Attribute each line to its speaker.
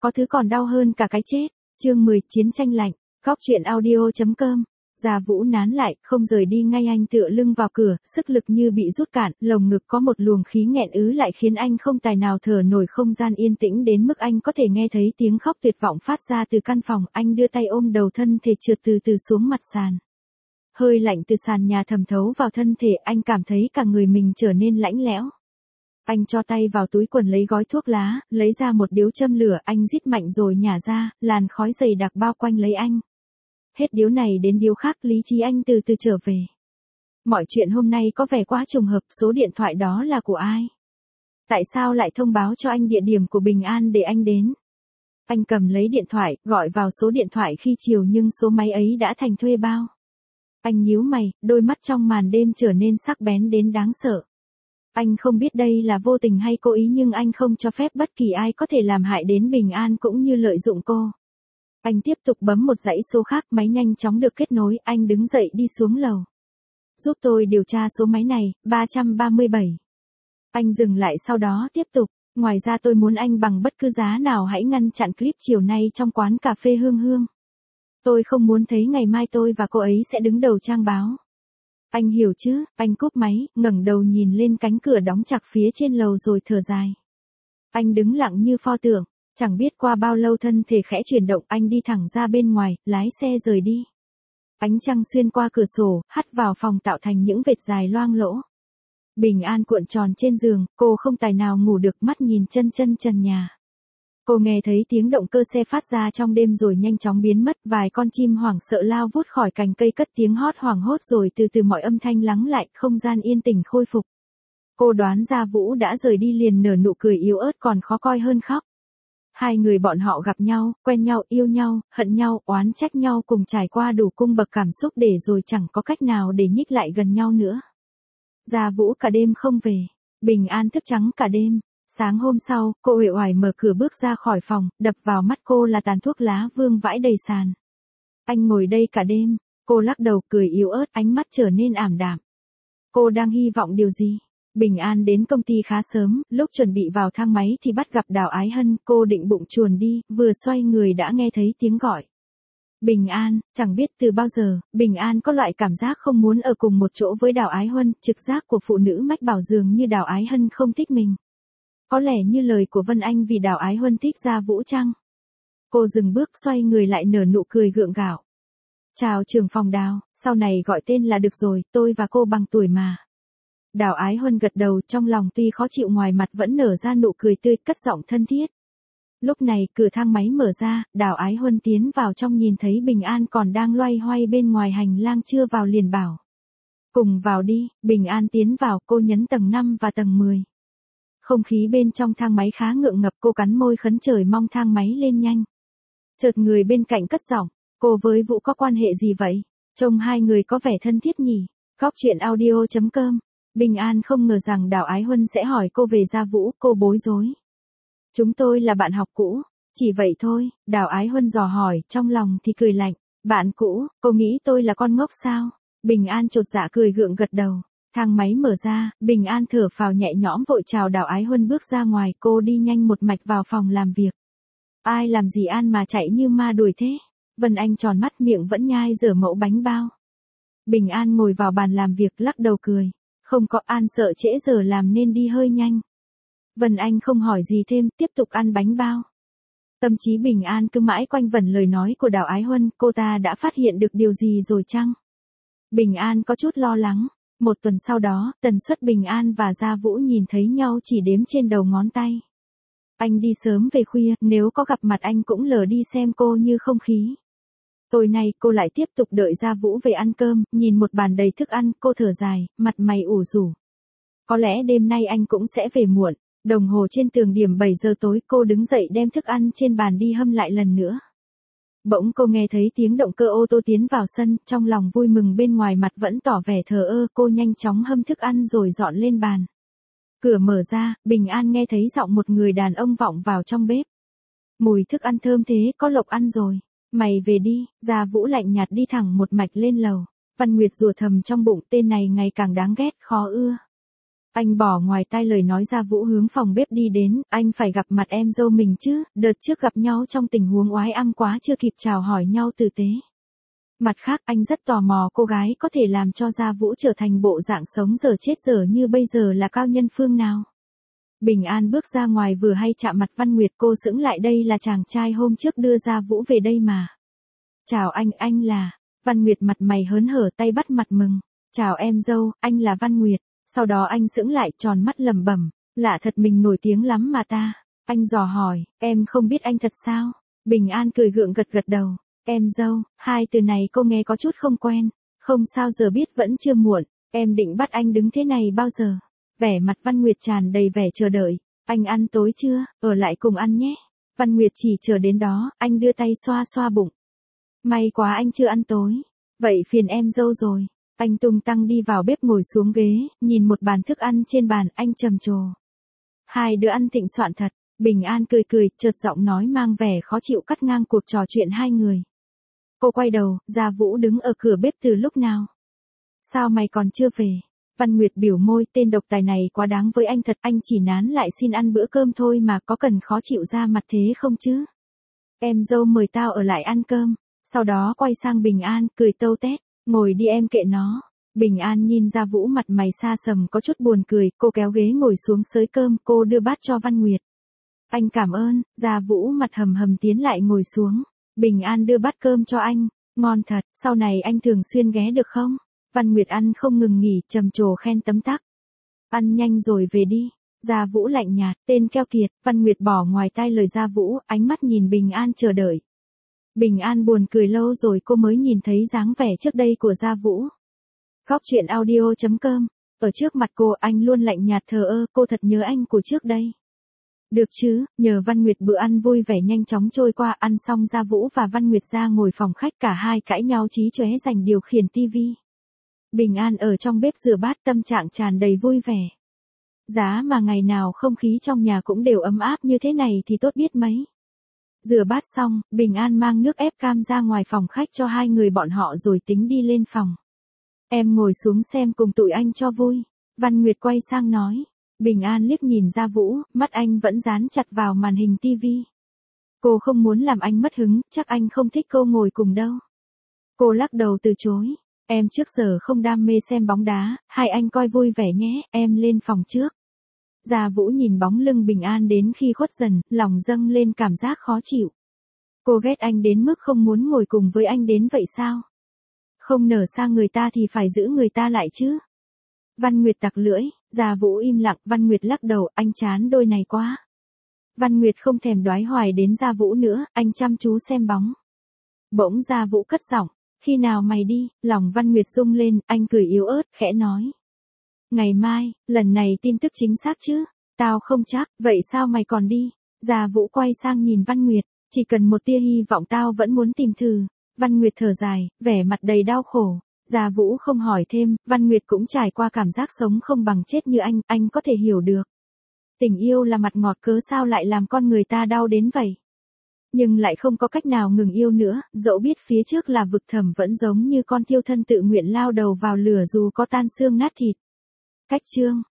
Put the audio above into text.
Speaker 1: Có thứ còn đau hơn cả cái chết. Chương 10 Chiến tranh lạnh. Góc truyện audio.com. Gia Vũ nán lại, không rời đi ngay, anh tựa lưng vào cửa, sức lực như bị rút cạn, lồng ngực có một luồng khí nghẹn ứ lại khiến anh không tài nào thở nổi, không gian yên tĩnh đến mức anh có thể nghe thấy tiếng khóc tuyệt vọng phát ra từ căn phòng. Anh đưa tay ôm đầu, thân thể trượt từ từ xuống mặt sàn. Hơi lạnh từ sàn nhà thẩm thấu vào thân thể, anh cảm thấy cả người mình trở nên lạnh lẽo. Anh cho tay vào túi quần lấy gói thuốc lá, lấy ra một điếu châm lửa, anh rít mạnh rồi nhả ra, làn khói dày đặc bao quanh lấy anh. Hết điếu này đến điếu khác, lý trí anh từ từ trở về. Mọi chuyện hôm nay có vẻ quá trùng hợp, số điện thoại đó là của ai? Tại sao lại thông báo cho anh địa điểm của Bình An để anh đến? Anh cầm lấy điện thoại, gọi vào số điện thoại khi chiều nhưng số máy ấy đã thành thuê bao. Anh nhíu mày, đôi mắt trong màn đêm trở nên sắc bén đến đáng sợ. Anh không biết đây là vô tình hay cố ý nhưng anh không cho phép bất kỳ ai có thể làm hại đến Bình An cũng như lợi dụng cô. Anh tiếp tục bấm một dãy số khác, máy nhanh chóng được kết nối, anh đứng dậy đi xuống lầu. Giúp tôi điều tra số máy này, 337. Anh dừng lại sau đó tiếp tục, ngoài ra tôi muốn anh bằng bất cứ giá nào hãy ngăn chặn clip chiều nay trong quán cà phê Hương Hương. Tôi không muốn thấy ngày mai tôi và cô ấy sẽ đứng đầu trang báo. Anh hiểu chứ? Anh cúp máy, ngẩng đầu nhìn lên cánh cửa đóng chặt phía trên lầu rồi thở dài. Anh đứng lặng như pho tượng, chẳng biết qua bao lâu thân thể khẽ chuyển động, anh đi thẳng ra bên ngoài, lái xe rời đi. Ánh trăng xuyên qua cửa sổ, hắt vào phòng tạo thành những vệt dài loang lỗ. Bình An cuộn tròn trên giường, cô không tài nào ngủ được, mắt nhìn chân trần nhà. Cô nghe thấy tiếng động cơ xe phát ra trong đêm rồi nhanh chóng biến mất, vài con chim hoảng sợ lao vút khỏi cành cây cất tiếng hót hoảng hốt rồi từ từ mọi âm thanh lắng lại, không gian yên tĩnh khôi phục. Cô đoán Gia Vũ đã rời đi liền nở nụ cười yếu ớt còn khó coi hơn khóc. Hai người bọn họ gặp nhau, quen nhau, yêu nhau, hận nhau, oán trách nhau, cùng trải qua đủ cung bậc cảm xúc để rồi chẳng có cách nào để nhích lại gần nhau nữa. Gia Vũ cả đêm không về, Bình An thức trắng cả đêm. Sáng hôm sau, cô uể oải mở cửa bước ra khỏi phòng, đập vào mắt cô là tàn thuốc lá vương vãi đầy sàn. Anh ngồi đây cả đêm, cô lắc đầu cười yếu ớt, ánh mắt trở nên ảm đạm. Cô đang hy vọng điều gì? Bình An đến công ty khá sớm, lúc chuẩn bị vào thang máy thì bắt gặp Đào Ái Hân, cô định bụng chuồn đi, vừa xoay người đã nghe thấy tiếng gọi. Bình An, chẳng biết từ bao giờ, Bình An có loại cảm giác không muốn ở cùng một chỗ với Đào Ái Hân, trực giác của phụ nữ mách bảo dường như Đào Ái Hân không thích mình. Có lẽ như lời của Vân Anh vì Đào Ái Huân thích Gia Vũ chăng? Cô dừng bước xoay người lại nở nụ cười gượng gạo. Chào trưởng phòng Đào, sau này gọi tên là được rồi, tôi và cô bằng tuổi mà. Đào Ái Huân gật đầu, trong lòng tuy khó chịu ngoài mặt vẫn nở ra nụ cười tươi, cất giọng thân thiết. Lúc này cửa thang máy mở ra, Đào Ái Huân tiến vào trong nhìn thấy Bình An còn đang loay hoay bên ngoài hành lang chưa vào liền bảo. Cùng vào đi, Bình An tiến vào, cô nhấn tầng 5 và tầng 10. Không khí bên trong thang máy khá ngượng ngập, cô cắn môi khấn trời mong thang máy lên nhanh. Chợt người bên cạnh cất giọng, cô với Vũ có quan hệ gì vậy? Trông hai người có vẻ thân thiết nhỉ? Góc truyện audio.com. Bình An không ngờ rằng Đào Ái Huân sẽ hỏi cô về Gia Vũ, cô bối rối. Chúng tôi là bạn học cũ, chỉ vậy thôi, Đào Ái Huân dò hỏi, trong lòng thì cười lạnh. Bạn cũ, cô nghĩ tôi là con ngốc sao? Bình An chột dạ cười gượng gật đầu. Thang máy mở ra, Bình An thở phào nhẹ nhõm vội chào Đào Ái Huân bước ra ngoài, cô đi nhanh một mạch vào phòng làm việc. Ai làm gì An mà chạy như ma đuổi thế? Vân Anh tròn mắt, miệng vẫn nhai dở mẫu bánh bao. Bình An ngồi vào bàn làm việc lắc đầu cười. Không có, An sợ trễ giờ làm nên đi hơi nhanh. Vân Anh không hỏi gì thêm, tiếp tục ăn bánh bao. Tâm trí Bình An cứ mãi quanh vẩn lời nói của Đào Ái Huân, cô ta đã phát hiện được điều gì rồi chăng? Bình An có chút lo lắng. Một tuần sau đó, tần suất Bình An và Gia Vũ nhìn thấy nhau chỉ đếm trên đầu ngón tay. Anh đi sớm về khuya, nếu có gặp mặt anh cũng lờ đi xem cô như không khí. Tối nay cô lại tiếp tục đợi Gia Vũ về ăn cơm, nhìn một bàn đầy thức ăn, cô thở dài, mặt mày ủ rũ. Có lẽ đêm nay anh cũng sẽ về muộn. Đồng hồ trên tường điểm 7 giờ tối, cô đứng dậy đem thức ăn trên bàn đi hâm lại lần nữa. Bỗng cô nghe thấy tiếng động cơ ô tô tiến vào sân, trong lòng vui mừng bên ngoài mặt vẫn tỏ vẻ thờ ơ, cô nhanh chóng hâm thức ăn rồi dọn lên bàn. Cửa mở ra, Bình An nghe thấy giọng một người đàn ông vọng vào trong bếp. Mùi thức ăn thơm thế, có Lộc ăn rồi. Mày về đi, Gia Vũ lạnh nhạt đi thẳng một mạch lên lầu. Văn Nguyệt rủa thầm trong bụng, tên này ngày càng đáng ghét, khó ưa. Anh bỏ ngoài tai lời nói Gia Vũ hướng phòng bếp đi đến, anh phải gặp mặt em dâu mình chứ, đợt trước gặp nhau trong tình huống oái ăm quá chưa kịp chào hỏi nhau tử tế. Mặt khác anh rất tò mò cô gái có thể làm cho Gia Vũ trở thành bộ dạng sống dở chết dở như bây giờ là cao nhân phương nào. Bình An bước ra ngoài vừa hay chạm mặt Văn Nguyệt, cô sững lại, đây là chàng trai hôm trước đưa Gia Vũ về đây mà. Chào anh là. Văn Nguyệt mặt mày hớn hở tay bắt mặt mừng. Chào em dâu, anh là Văn Nguyệt. Sau đó anh sững lại tròn mắt lẩm bẩm, lạ thật mình nổi tiếng lắm mà ta. Anh dò hỏi, em không biết anh thật sao? Bình An cười gượng gật gật đầu. Em dâu, hai từ này cô nghe có chút không quen. Không sao, giờ biết vẫn chưa muộn. Em định bắt anh đứng thế này bao giờ? Vẻ mặt Văn Nguyệt tràn đầy vẻ chờ đợi. Anh ăn tối chưa? Ở lại cùng ăn nhé. Văn Nguyệt chỉ chờ đến đó, anh đưa tay xoa xoa bụng. May quá anh chưa ăn tối. Vậy phiền em dâu rồi. Anh tung tăng đi vào bếp ngồi xuống ghế, nhìn một bàn thức ăn trên bàn, anh trầm trồ. Hai đứa ăn thịnh soạn thật. Bình An cười cười, chợt giọng nói mang vẻ khó chịu cắt ngang cuộc trò chuyện hai người. Cô quay đầu, Gia Vũ đứng ở cửa bếp từ lúc nào? Sao mày còn chưa về? Văn Nguyệt biểu môi, tên độc tài này quá đáng với anh thật, anh chỉ nán lại xin ăn bữa cơm thôi mà, có cần khó chịu ra mặt thế không chứ? Em dâu mời tao ở lại ăn cơm. Sau đó quay sang Bình An, cười tâu tét, ngồi đi em kệ nó. Bình An nhìn Gia Vũ mặt mày xa sầm có chút buồn cười, cô kéo ghế ngồi xuống xới cơm, cô đưa bát cho Văn Nguyệt. Anh cảm ơn. Gia Vũ mặt hầm hầm tiến lại ngồi xuống. Bình An đưa bát cơm cho anh, ngon thật, sau này anh thường xuyên ghé được không? Văn Nguyệt ăn không ngừng nghỉ, trầm trồ khen tấm tắc. Ăn nhanh rồi về đi. Gia Vũ lạnh nhạt, tên keo kiệt. Văn Nguyệt bỏ ngoài tai lời Gia Vũ, ánh mắt nhìn Bình An chờ đợi. Bình An buồn cười, lâu rồi cô mới nhìn thấy dáng vẻ trước đây của Gia Vũ. Góc truyện audio.com. Ở trước mặt cô anh luôn lạnh nhạt thờ ơ, cô thật nhớ anh của trước đây. Được chứ, nhờ Văn Nguyệt bữa ăn vui vẻ nhanh chóng trôi qua, ăn xong Gia Vũ và Văn Nguyệt ra ngồi phòng khách, cả hai cãi nhau chí chóe giành điều khiển tivi. Bình An ở trong bếp rửa bát, tâm trạng tràn đầy vui vẻ. Giá mà ngày nào không khí trong nhà cũng đều ấm áp như thế này thì tốt biết mấy. Rửa bát xong, Bình An mang nước ép cam ra ngoài phòng khách cho hai người bọn họ rồi tính đi lên phòng. Em ngồi xuống xem cùng tụi anh cho vui. Văn Nguyệt quay sang nói. Bình An liếc nhìn Gia Vũ, mắt anh vẫn dán chặt vào màn hình tivi. Cô không muốn làm anh mất hứng, chắc anh không thích cô ngồi cùng đâu. Cô lắc đầu từ chối. Em trước giờ không đam mê xem bóng đá, hai anh coi vui vẻ nhé, em lên phòng trước. Gia Vũ nhìn bóng lưng Bình An đến khi khuất dần, lòng dâng lên cảm giác khó chịu. Cô ghét anh đến mức không muốn ngồi cùng với anh đến vậy sao? Không nở sang người ta thì phải giữ người ta lại chứ. Văn Nguyệt tặc lưỡi, Gia Vũ im lặng, Văn Nguyệt lắc đầu, anh chán đôi này quá. Văn Nguyệt không thèm đoái hoài đến Gia Vũ nữa, anh chăm chú xem bóng. Bỗng Gia Vũ cất giọng, khi nào mày đi? Lòng Văn Nguyệt rung lên, anh cười yếu ớt, khẽ nói. Ngày mai, lần này tin tức chính xác chứ? Tao không chắc, vậy sao mày còn đi? Gia Vũ quay sang nhìn Văn Nguyệt, chỉ cần một tia hy vọng tao vẫn muốn tìm thử. Văn Nguyệt thở dài, vẻ mặt đầy đau khổ. Gia Vũ không hỏi thêm, Văn Nguyệt cũng trải qua cảm giác sống không bằng chết như anh có thể hiểu được. Tình yêu là mặt ngọt, cớ sao lại làm con người ta đau đến vậy? Nhưng lại không có cách nào ngừng yêu nữa, dẫu biết phía trước là vực thẳm vẫn giống như con thiêu thân tự nguyện lao đầu vào lửa dù có tan xương nát thịt. Cách chương